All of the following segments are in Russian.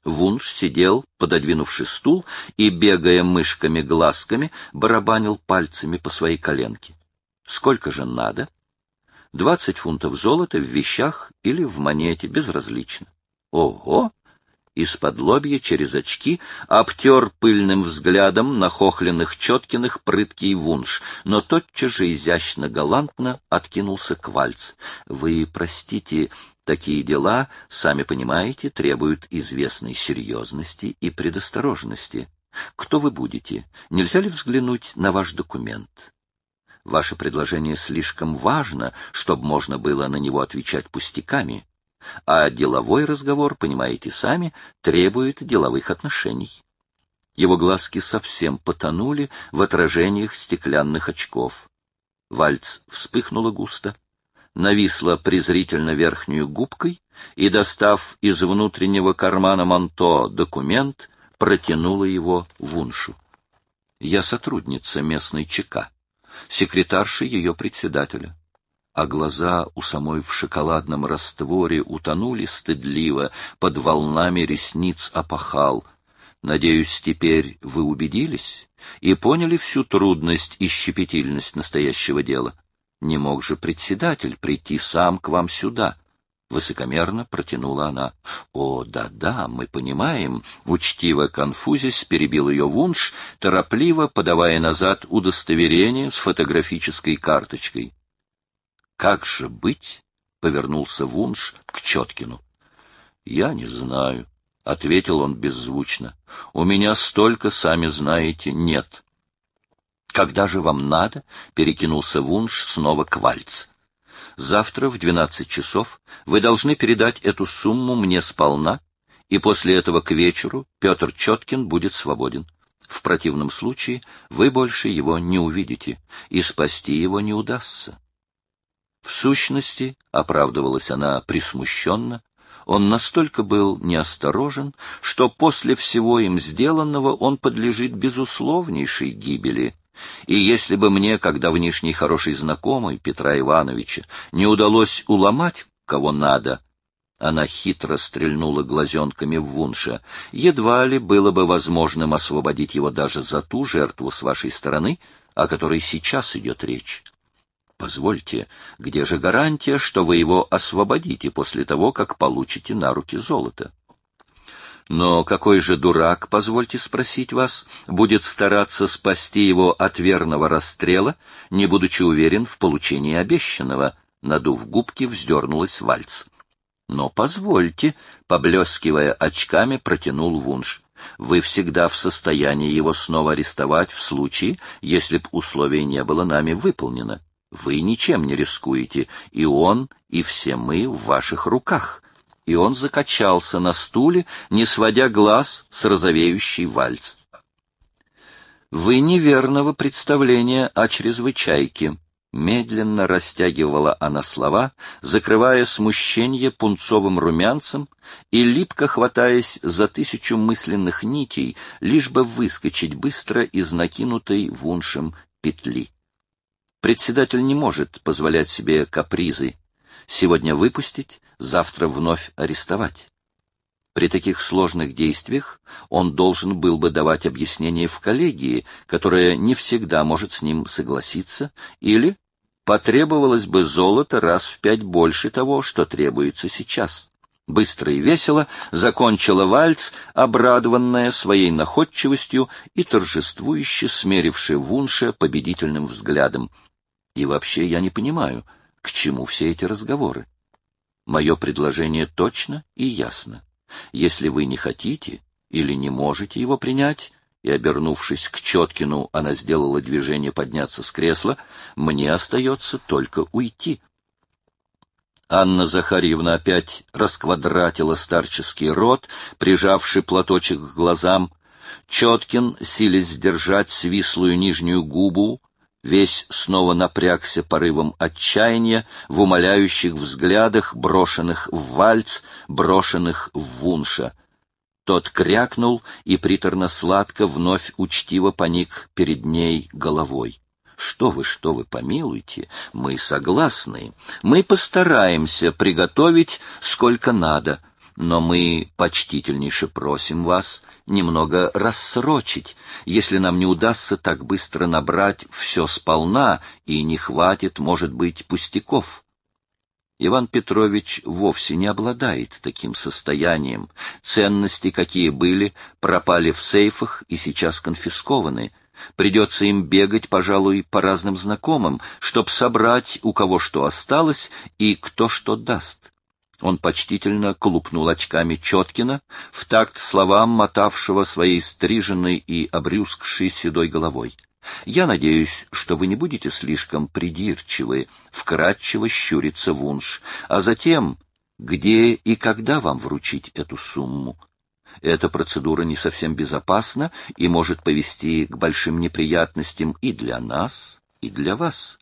Вунш сидел, пододвинувши стул, и, бегая мышками-глазками, барабанил пальцами по своей коленке. Сколько же надо? 20 фунтов золота в вещах или в монете, безразлично. Ого! Из-под-лобья через очки обтер пыльным взглядом нахохленных Чоткиных прыткий Вунш, но тотчас же изящно-галантно откинулся к вальц. Вы простите, такие дела, сами понимаете, требуют известной серьезности и предосторожности. Кто вы будете? Нельзя ли взглянуть на ваш документ? Ваше предложение слишком важно, чтобы можно было на него отвечать пустяками. А деловой разговор, понимаете сами, требует деловых отношений. Его глазки совсем потонули в отражениях стеклянных очков. Вальц вспыхнула густо, нависла презрительно верхнюю губкой и, достав из внутреннего кармана манто документ, протянула его Вуншу. Я сотрудница местной ЧК, секретарша ее председателя. А глаза у самой в шоколадном растворе утонули стыдливо под волнами ресниц опахал. Надеюсь, теперь вы убедились и поняли всю трудность и щепетильность настоящего дела. Не мог же председатель прийти сам к вам сюда? Высокомерно протянула она. О, да-да, мы понимаем. Учтиво конфузясь, перебил ее Вунш, торопливо подавая назад удостоверение с фотографической карточкой. «Как же быть?» — повернулся Вунш к Чоткину. «Я не знаю», — ответил он беззвучно. «У меня столько, сами знаете, нет». «Когда же вам надо?» — перекинулся Вунш снова к вальц. «Завтра в 12 часов вы должны передать эту сумму мне сполна, и после этого к вечеру Петр Чоткин будет свободен. В противном случае вы больше его не увидите, и спасти его не удастся». В сущности, оправдывалась она присмущенно, он настолько был неосторожен, что после всего им сделанного он подлежит безусловнейшей гибели. И если бы мне, как давнишний хороший знакомый Петра Ивановича, не удалось уломать, кого надо, она хитро стрельнула глазенками в Вунша, едва ли было бы возможным освободить его даже за ту жертву с вашей стороны, о которой сейчас идет речь. Позвольте, где же гарантия, что вы его освободите после того, как получите на руки золото? Но какой же дурак, позвольте спросить вас, будет стараться спасти его от верного расстрела, не будучи уверен в получении обещанного? Надув губки, вздернулась Вальц. Но позвольте, поблескивая очками, протянул Вунш. Вы всегда в состоянии его снова арестовать в случае, если б условие не было нами выполнено. Вы ничем не рискуете, и он, и все мы в ваших руках. И он закачался на стуле, не сводя глаз с розовеющей Вальц. Вы неверного представления о чрезвычайке. Медленно растягивала она слова, закрывая смущение пунцовым румянцем и липко хватаясь за 1000 мысленных нитей, лишь бы выскочить быстро из накинутой Вуншем петли. Председатель не может позволять себе капризы. Сегодня выпустить, завтра вновь арестовать. При таких сложных действиях он должен был бы давать объяснение в коллегии, которая не всегда может с ним согласиться, или потребовалось бы золото раз в 5 больше того, что требуется сейчас. Быстро и весело закончила Вальц, обрадованная своей находчивостью и торжествующе смерившая Вунша победительным взглядом. И вообще я не понимаю, к чему все эти разговоры. Мое предложение точно и ясно. Если вы не хотите или не можете его принять, и, обернувшись к Чоткину, она сделала движение подняться с кресла, мне остается только уйти. Анна Захарьевна опять расквадратила старческий рот, прижавший платочек к глазам. Чоткин, силясь сдержать свислую нижнюю губу, весь снова напрягся порывом отчаяния в умоляющих взглядах, брошенных в Вальц, брошенных в Вунша. Тот крякнул и приторно-сладко вновь учтиво поник перед ней головой. Что вы, помилуйте, мы согласны. Мы постараемся приготовить сколько надо. но мы почтительнейше просим вас немного рассрочить, если нам не удастся так быстро набрать все сполна и не хватит, может быть, пустяков. Иван Петрович вовсе не обладает таким состоянием. Ценности, какие были, пропали в сейфах и сейчас конфискованы. Придется им бегать, пожалуй, по разным знакомым, чтоб собрать, у кого что осталось и кто что даст. Он почтительно колупнул очками Четкина, в такт словам мотавшего своей стриженной и обрюзгшей седой головой. «Я надеюсь, что вы не будете слишком придирчивы», — вкратчиво щурится Вунш, «а затем, где и когда вам вручить эту сумму? Эта процедура не совсем безопасна и может повести к большим неприятностям и для нас, и для вас».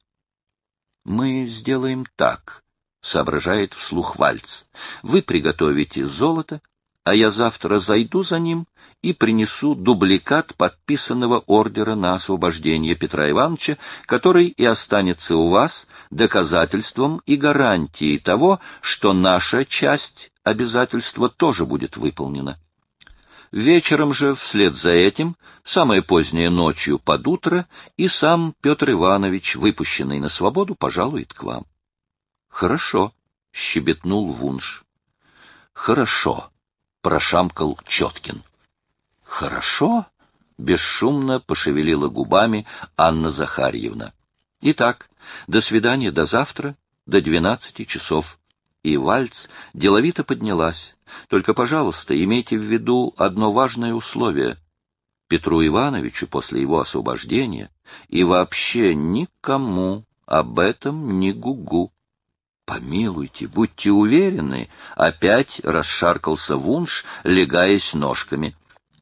«Мы сделаем так», — соображает вслух Вальц. «Вы приготовите золото, а я завтра зайду за ним и принесу дубликат подписанного ордера на освобождение Петра Ивановича, который и останется у вас доказательством и гарантией того, что наша часть обязательства тоже будет выполнена. Вечером же, вслед за этим, самое позднее ночью под утро, и сам Петр Иванович, выпущенный на свободу, пожалует к вам». «Хорошо», — щебетнул Вунш. «Хорошо», — прошамкал Четкин. «Хорошо?» — бесшумно пошевелила губами Анна Захарьевна. «Итак, до свидания до завтра, до 12 часов». И Вальц деловито поднялась. «Только, пожалуйста, имейте в виду одно важное условие. Петру Ивановичу после его освобождения и вообще никому об этом не гугу». «Помилуйте, будьте уверены», — опять расшаркался Вунш, легаясь ножками.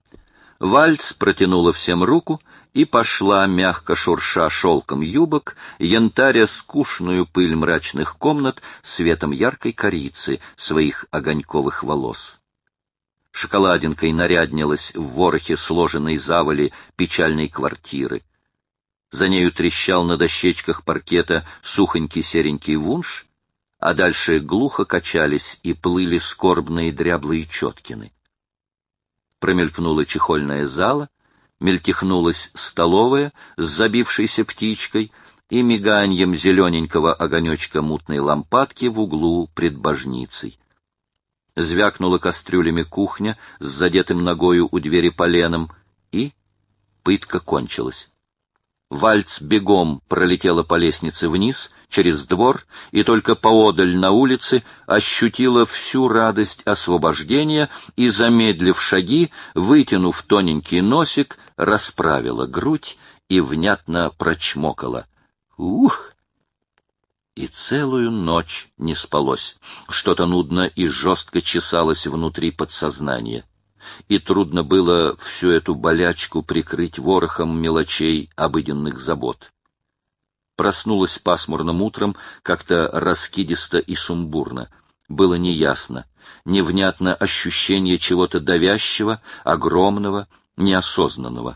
Вальц протянула всем руку и пошла, мягко шурша шелком юбок, янтаря скучную пыль мрачных комнат светом яркой корицы своих огоньковых волос. Шоколадинкой наряднилась в ворохе сложенной завали печальной квартиры. За нею трещал на дощечках паркета сухонький серенький Вунш, а дальше глухо качались и плыли скорбные дряблые Четкины. Промелькнула чехольная зала, мельтехнулась столовая с забившейся птичкой и миганьем зелененького огонечка мутной лампадки в углу пред божницей. Звякнула кастрюлями кухня с задетым ногою у двери поленом, и пытка кончилась. Вальц бегом пролетела по лестнице вниз, через двор, и только поодаль на улице ощутила всю радость освобождения и, замедлив шаги, вытянув тоненький носик, расправила грудь и внятно прочмокала. «Ух!» И целую ночь не спалось. Что-то нудно и жестко чесалось внутри подсознания. И трудно было всю эту болячку прикрыть ворохом мелочей обыденных забот. Проснулась пасмурным утром, как-то раскидисто и сумбурно. Было неясно, невнятно ощущение чего-то давящего, огромного, неосознанного.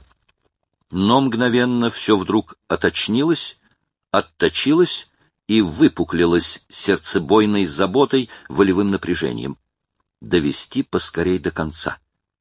Но мгновенно все вдруг оточнилось, отточилось и выпуклилось сердцебойной заботой, волевым напряжением. Довести поскорей до конца.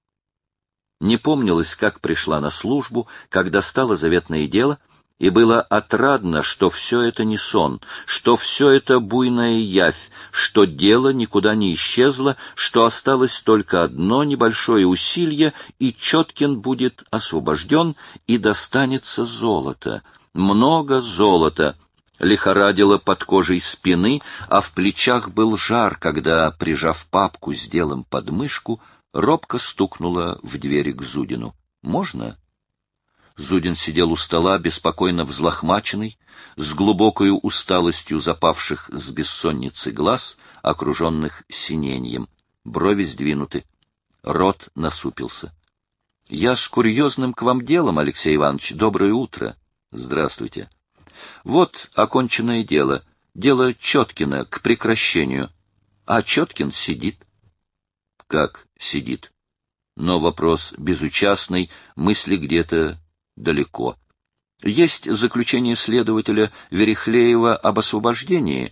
Не помнилось, как пришла на службу, как достала заветное дело, и было отрадно, что все это не сон, что все это буйная явь, что дело никуда не исчезло, что осталось только одно небольшое усилие, и Четкин будет освобожден, и достанется золото. Много золота. Лихорадило под кожей спины, а в плечах был жар, когда, прижав папку с делом под мышку, робко стукнула в двери к Зудину. «Можно?» Зудин сидел у стола, беспокойно взлохмаченный, с глубокою усталостью запавших с бессонницы глаз, окруженных синеньем, брови сдвинуты, рот насупился. — Я с курьезным к вам делом, Алексей Иванович. Доброе утро. — Здравствуйте. — Вот оконченное дело. Дело Четкина к прекращению. А Четкин сидит. — Как сидит? Но вопрос безучастный, мысли где-то далеко. Есть заключение следователя Верехлеева об освобождении,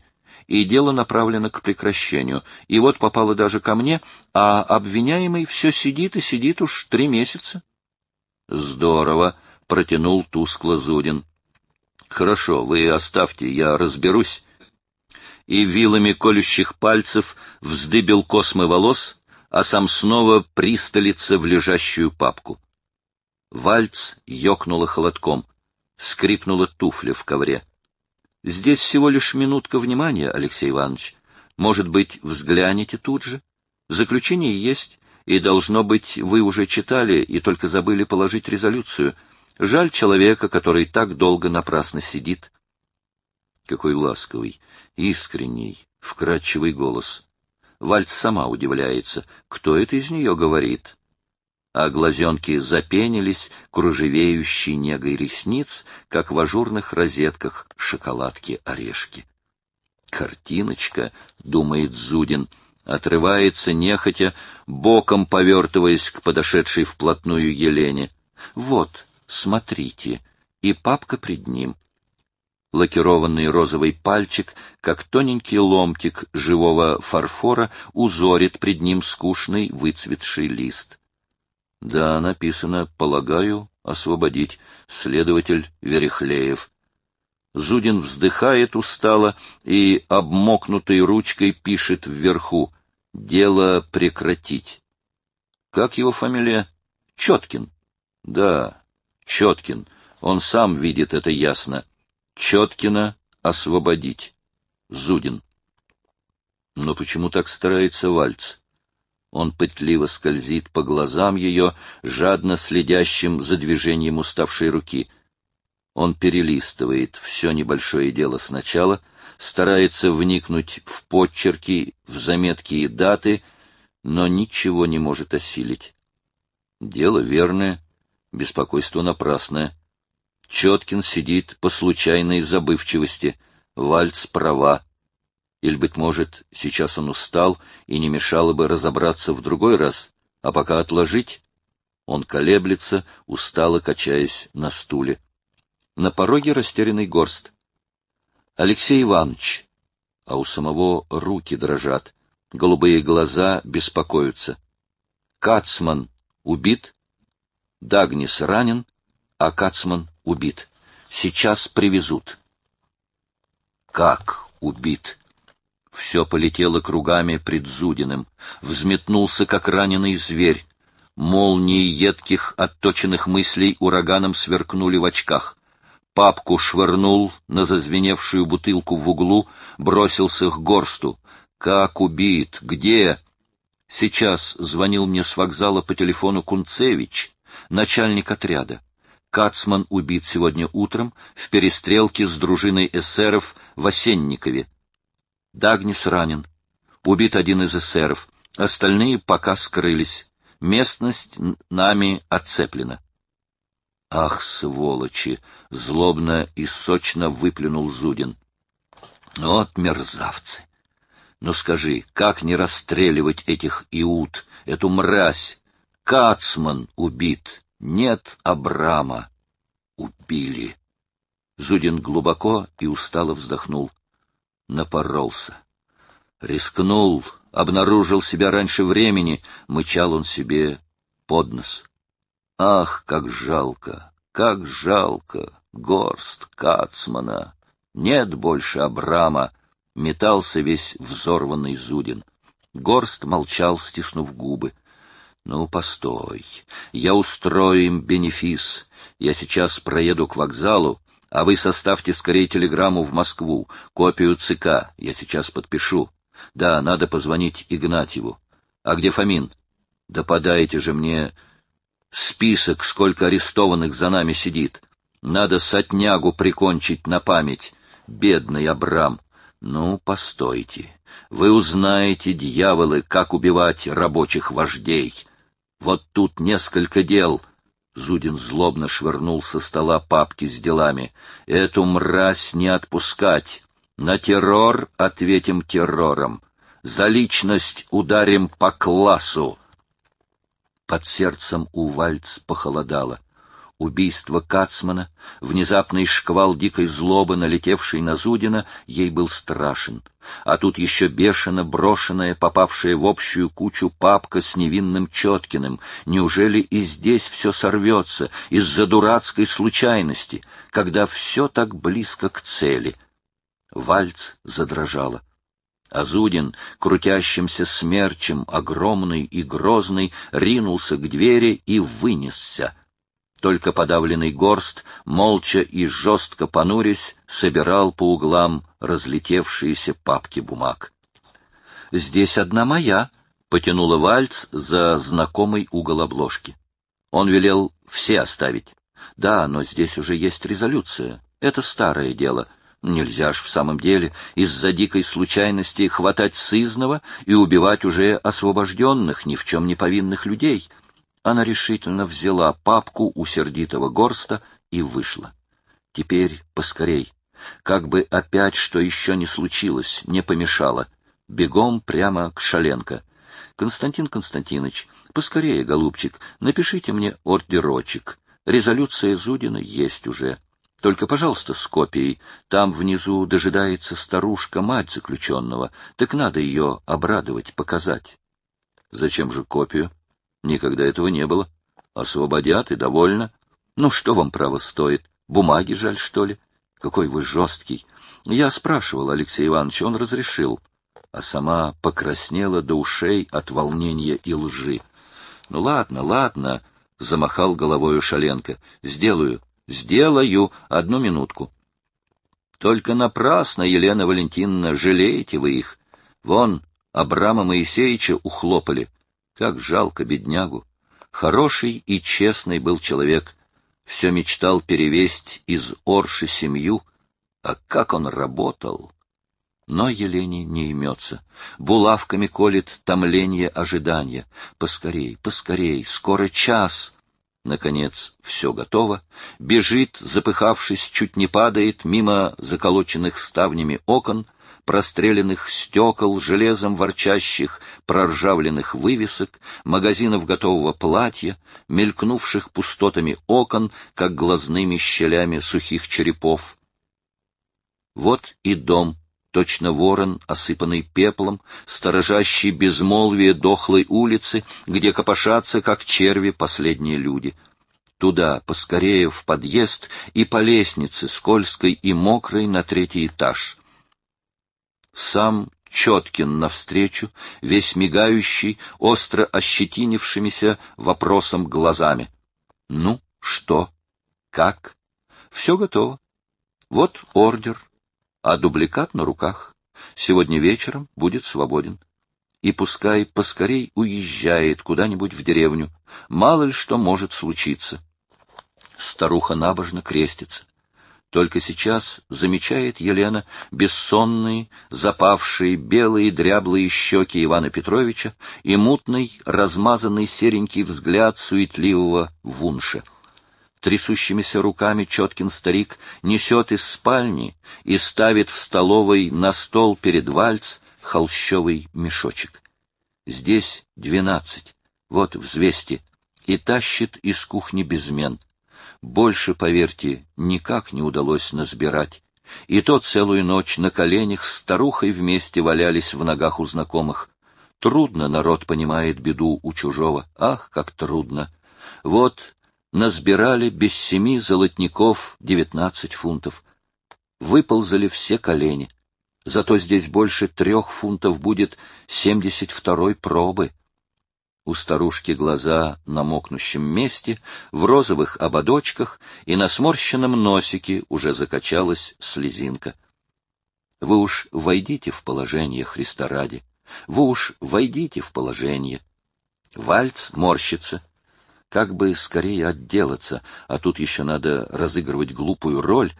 и дело направлено к прекращению. И вот попало даже ко мне, а обвиняемый все сидит и сидит уж 3 месяца. — Здорово, — протянул тускло Зудин. — Хорошо, вы оставьте, я разберусь. И вилами колющих пальцев вздыбил космы волос, а сам снова присталится в лежащую папку. Вальц ёкнула холодком, скрипнула туфля в ковре. — Здесь всего лишь минутка внимания, Алексей Иванович. Может быть, взглянете тут же? Заключение есть, и, должно быть, вы уже читали и только забыли положить резолюцию. Жаль человека, который так долго напрасно сидит. Какой ласковый, искренний, вкрадчивый голос. Вальц сама удивляется, кто это из нее говорит. А глазенки запенились кружевеющей негой ресниц, как в ажурных розетках шоколадки-орешки. «Картиночка», — думает Зудин, отрывается нехотя, боком повертываясь к подошедшей вплотную Елене. «Вот, смотрите», и папка пред ним. Лакированный розовый пальчик, как тоненький ломтик живого фарфора, узорит пред ним скучный выцветший лист. Да, написано, полагаю, освободить, следователь Верехлеев. Зудин вздыхает устало и обмокнутой ручкой пишет вверху: дело прекратить. Как его фамилия? Четкин. Да, Четкин. Он сам видит это ясно. Четкина освободить. Зудин. Но почему так старается Вальц? Он пытливо скользит по глазам ее, жадно следящим за движением уставшей руки. Он перелистывает все небольшое дело сначала, старается вникнуть в подчерки, в заметки и даты, но ничего не может осилить. Дело верное, беспокойство напрасное. Четкин сидит по случайной забывчивости, Вальц права. Или, быть может, сейчас он устал, и не мешало бы разобраться в другой раз, а пока отложить. Он колеблется, устало качаясь на стуле. На пороге растерянный Горст. Алексей Иванович. А у самого руки дрожат, голубые глаза беспокоятся. Кацман убит, Дагнис ранен, а Кацман убит. Сейчас привезут. Как убит? Все полетело кругами пред Зудиным, взметнулся, как раненый зверь. Молнии едких, отточенных мыслей ураганом сверкнули в очках. Папку швырнул на зазвеневшую бутылку в углу, бросился к Горсту. Как убит? Где? Сейчас звонил мне с вокзала по телефону Кунцевич, начальник отряда. Кацман убит сегодня утром в перестрелке с дружиной эсеров в Осенникове. Дагнис ранен. Убит один из эсеров. Остальные пока скрылись. Местность нами оцеплена. Ах, сволочи! Злобно и сочно выплюнул Зудин. Вот мерзавцы! Ну скажи, как не расстреливать этих иуд, эту мразь? Кацман убит. Нет Абрама. Убили. Зудин глубоко и устало вздохнул. Напоролся. Рискнул, обнаружил себя раньше времени, мычал он себе под нос. Ах, как жалко, Горст, Кацмана. Нет больше Абрама, метался весь взорванный Зудин. Горст молчал, стиснув губы. Ну, постой, я устрою им бенефис. Я сейчас проеду к вокзалу, а вы составьте скорее телеграмму в Москву, копию ЦК, я сейчас подпишу. Да, надо позвонить Игнатьеву. А где Фомин? Да подайте же мне список, сколько арестованных за нами сидит. Надо сотнягу прикончить на память. Бедный Абрам. Ну, постойте. Вы узнаете, дьяволы, как убивать рабочих вождей. Вот тут несколько дел. Зудин злобно швырнул со стола папки с делами. Эту мразь не отпускать. На террор ответим террором. За личность ударим по классу. Под сердцем у Вальц похолодало. убийство Кацмана, внезапный шквал дикой злобы, налетевший на Зудина, ей был страшен. А тут еще бешено брошенная, попавшая в общую кучу папка с невинным Четкиным. Неужели и здесь все сорвется из-за дурацкой случайности, когда все так близко к цели? Вальц задрожала. А Зудин, крутящимся смерчем, огромный и грозный, ринулся к двери и вынесся. Только подавленный Горст, молча и жестко понурясь, собирал по углам разлетевшиеся папки бумаг. «Здесь одна моя», — потянула Вальц за знакомый угол обложки. Он велел все оставить. «Да, но здесь уже есть резолюция. Это старое дело. Нельзя ж в самом деле из-за дикой случайности хватать сызнова и убивать уже освобожденных, ни в чем не повинных людей». Она решительно взяла папку у сердитого Горста и вышла. Теперь поскорей. Как бы опять что еще не случилось, не помешало. Бегом прямо к Шаленко. «Константин Константинович, поскорее, голубчик, напишите мне ордерочек. Резолюция Зудина есть уже. Только, пожалуйста, с копией. Там внизу дожидается старушка, мать заключенного. Так надо ее обрадовать, показать». «Зачем же копию? Никогда этого не было. Освободят и довольно. Ну, что вам право стоит? Бумаги жаль, что ли? Какой вы жесткий. Я спрашивал Алексея Ивановича, он разрешил. А сама покраснела до ушей от волнения и лжи. Ну, ладно, ладно, замахал головою Шаленко. Сделаю, одну минутку. Только напрасно, Елена Валентиновна, жалеете вы их. Вон, Абрама Моисеевича ухлопали. Как жалко беднягу. Хороший и честный был человек. Все мечтал перевесть из Орши семью. А как он работал! Но Елене не имется. Булавками колет томление ожидания. Поскорей, поскорей, скоро час. Наконец, все готово. Бежит, запыхавшись, чуть не падает мимо заколоченных ставнями окон, простреленных стекол, железом ворчащих, проржавленных вывесок, магазинов готового платья, мелькнувших пустотами окон, как глазными щелями сухих черепов. Вот и дом, точно ворон, осыпанный пеплом, сторожащий безмолвие дохлой улицы, где копошатся, как черви, последние люди. Туда, поскорее, в подъезд и по лестнице, скользкой и мокрой, на 3-й этаж. Сам Четкин навстречу, весь мигающий, остро ощетинившимися вопросом глазами. Ну, что? Как? Все готово. Вот ордер, а дубликат на руках. Сегодня вечером будет свободен. И пускай поскорей уезжает куда-нибудь в деревню. Мало ли что может случиться. Старуха набожно крестится. Только сейчас замечает Елена бессонные, запавшие, белые, дряблые щеки Ивана Петровича и мутный, размазанный серенький взгляд суетливого вунша. Трясущимися руками Четкин старик несет из спальни и ставит в столовой на стол перед Вальц холщовый мешочек. Здесь 12, вот взвесьте, и тащит из кухни безмен. Больше, поверьте, никак не удалось насбирать. И то целую ночь на коленях с старухой вместе валялись в ногах у знакомых. Трудно народ понимает беду у чужого. Ах, как трудно! Вот насбирали без 7 золотников 19 фунтов. Выползали все колени. Зато здесь больше 3 фунтов будет 72-й пробы. У старушки глаза на мокнущем месте, в розовых ободочках, и на сморщенном носике уже закачалась слезинка. Вы уж войдите в положение, Христа ради. Вы уж войдите в положение. Вальц морщится. Как бы скорее отделаться, а тут еще надо разыгрывать глупую роль.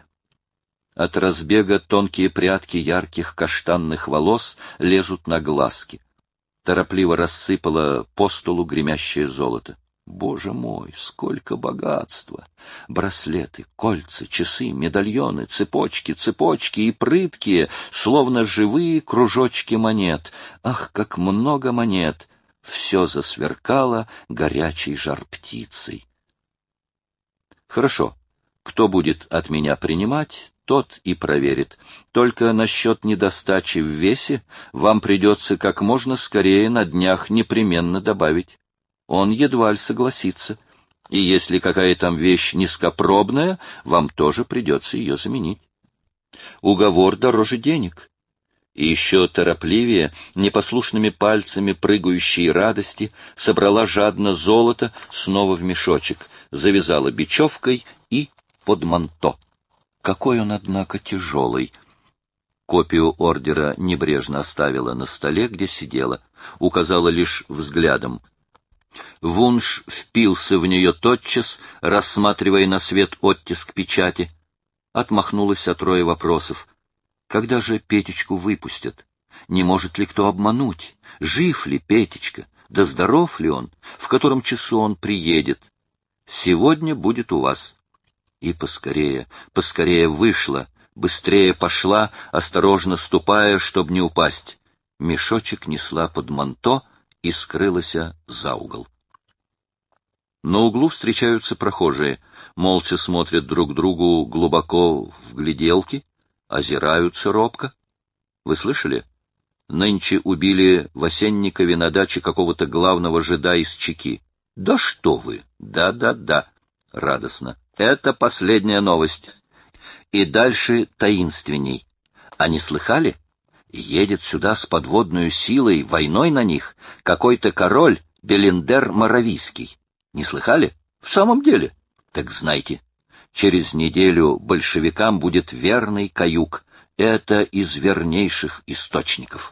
От разбега тонкие прядки ярких каштанных волос лезут на глазки. Торопливо рассыпала по столу гремящее золото. Боже мой, сколько богатства! Браслеты, кольца, часы, медальоны, цепочки и прыткие, словно живые кружочки монет. Ах, как много монет! Все засверкало горячей жар-птицей. Хорошо. Кто будет от меня принимать, тот и проверит. Только насчет недостачи в весе вам придется как можно скорее на днях непременно добавить. Он едва ли согласится. И если какая там вещь низкопробная, вам тоже придется ее заменить. Уговор дороже денег. И еще торопливее, непослушными пальцами прыгающей радости, собрала жадно золото снова в мешочек, завязала бечевкой и под манто. Какой он, однако, тяжелый. Копию ордера небрежно оставила на столе, где сидела, указала лишь взглядом. Вунш впился в нее тотчас, рассматривая на свет оттиск печати. Отмахнулась от роя вопросов. Когда же Петечку выпустят? Не может ли кто обмануть? Жив ли Петечка? Да здоров ли он? В котором часу он приедет? Сегодня будет у вас. И поскорее, поскорее вышла, быстрее пошла, осторожно ступая, чтоб не упасть. Мешочек несла под манто и скрылась за угол. На углу встречаются прохожие, молча смотрят друг другу глубоко в гляделки, озираются робко. Вы слышали? Нынче убили в Осенникове на даче какого-то главного жида из Чеки. Да что вы! Да-да-да! Радостно. Это последняя новость. И дальше таинственней. А не слыхали? Едет сюда с подводной силой, войной на них, какой-то король Белендер Моравийский. Не слыхали? В самом деле. Так знайте, через неделю большевикам будет верный каюк. Это из вернейших источников.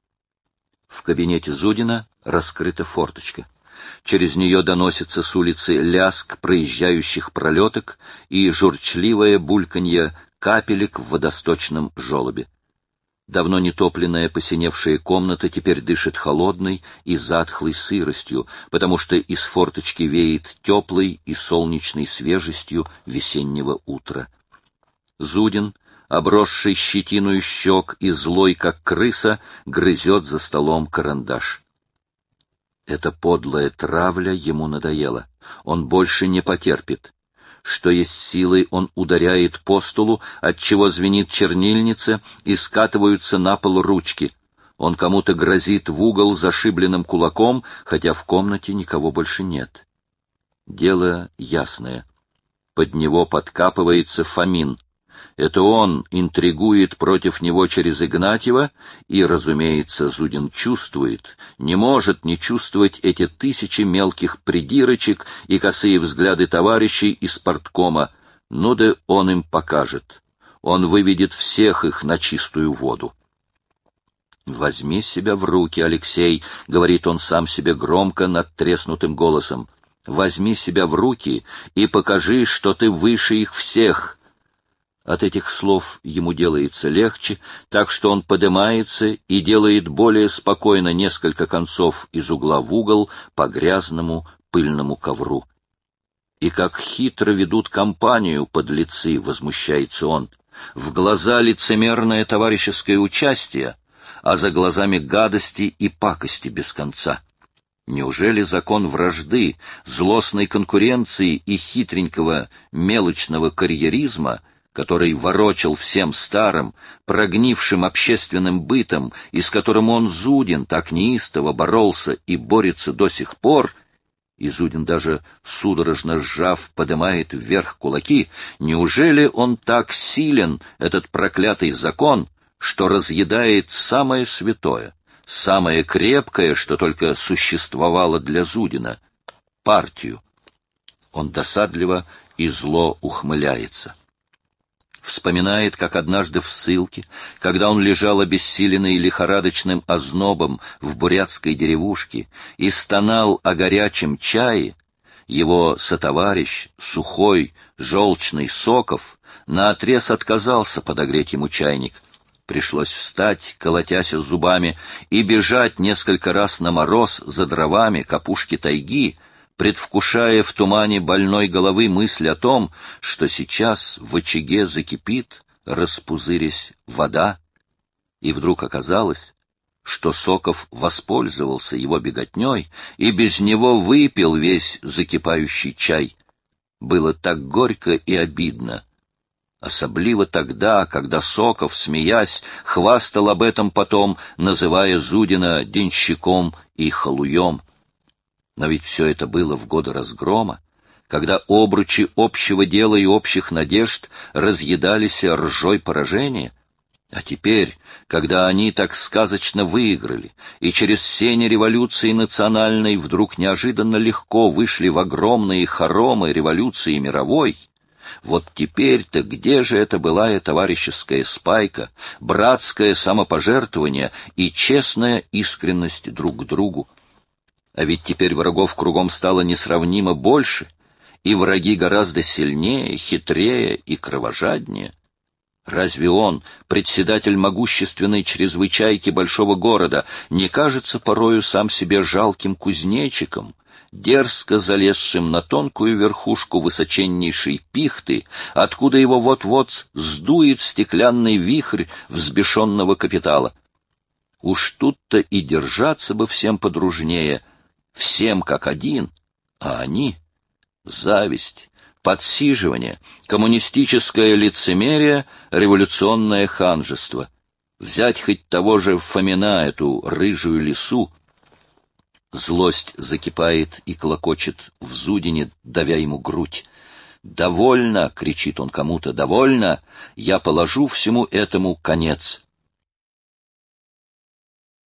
В кабинете Зудина раскрыта форточка. Через нее доносится с улицы лязг проезжающих пролеток и журчливое бульканье капелек в водосточном желобе. Давно нетопленная посиневшая комната теперь дышит холодной и затхлой сыростью, потому что из форточки веет теплой и солнечной свежестью весеннего утра. Зудин, обросший щетиной щек и злой, как крыса, грызет за столом карандаш. Эта подлая травля ему надоела. Он больше не потерпит. Что есть силой, он ударяет по столу, отчего звенит чернильница и скатываются на пол ручки. Он кому-то грозит в угол зашибленным кулаком, хотя в комнате никого больше нет. Дело ясное. Под него подкапывается Фомин. Это он интригует против него через Игнатьева, и, разумеется, Зудин чувствует, не может не чувствовать эти тысячи мелких придирочек и косые взгляды товарищей из парткома. Ну да он им покажет. Он выведет всех их на чистую воду. «Возьми себя в руки, Алексей», — говорит он сам себе громко надтреснутым голосом. «Возьми себя в руки и покажи, что ты выше их всех». От этих слов ему делается легче, так что он подымается и делает более спокойно несколько концов из угла в угол по грязному пыльному ковру. И как хитро ведут компанию подлецы, возмущается он. В глаза лицемерное товарищеское участие, а за глазами гадости и пакости без конца. Неужели закон вражды, злостной конкуренции и хитренького мелочного карьеризма, который ворочал всем старым, прогнившим общественным бытом, и с которым он, Зудин, так неистово боролся и борется до сих пор, и Зудин, даже судорожно сжав, поднимает вверх кулаки, неужели он так силен, этот проклятый закон, что разъедает самое святое, самое крепкое, что только существовало для Зудина — партию? Он досадливо и зло ухмыляется. Вспоминает, как однажды в ссылке, когда он лежал обессиленный лихорадочным ознобом в бурятской деревушке и стонал о горячем чае, его сотоварищ, сухой, желчный Соков, наотрез отказался подогреть ему чайник. Пришлось встать, колотясь зубами, и бежать несколько раз на мороз за дровами к опушке тайги, предвкушая в тумане больной головы мысль о том, что сейчас в очаге закипит, распузырясь, вода, и вдруг оказалось, что Соков воспользовался его беготней и без него выпил весь закипающий чай. Было так горько и обидно. Особливо тогда, когда Соков, смеясь, хвастал об этом потом, называя Зудина денщиком и халуем. Но ведь все это было в годы разгрома, когда обручи общего дела и общих надежд разъедались ржой поражения. А теперь, когда они так сказочно выиграли, и через сени революции национальной вдруг неожиданно легко вышли в огромные хоромы революции мировой, вот теперь-то где же это былая товарищеская спайка, братское самопожертвование и честная искренность друг к другу? А ведь теперь врагов кругом стало несравнимо больше, и враги гораздо сильнее, хитрее и кровожаднее. Разве он, председатель могущественной чрезвычайки большого города, не кажется порою сам себе жалким кузнечиком, дерзко залезшим на тонкую верхушку высоченнейшей пихты, откуда его вот-вот сдует стеклянный вихрь взбешенного капитала? Уж тут-то и держаться бы всем подружнее, всем как один, а они — зависть, подсиживание, коммунистическое лицемерие, революционное ханжество. Взять хоть того же Фомина, эту рыжую лису. Злость закипает и клокочет в Зудине, давя ему грудь. «Довольно!» — кричит он кому-то. «Довольно! Я положу всему этому конец!»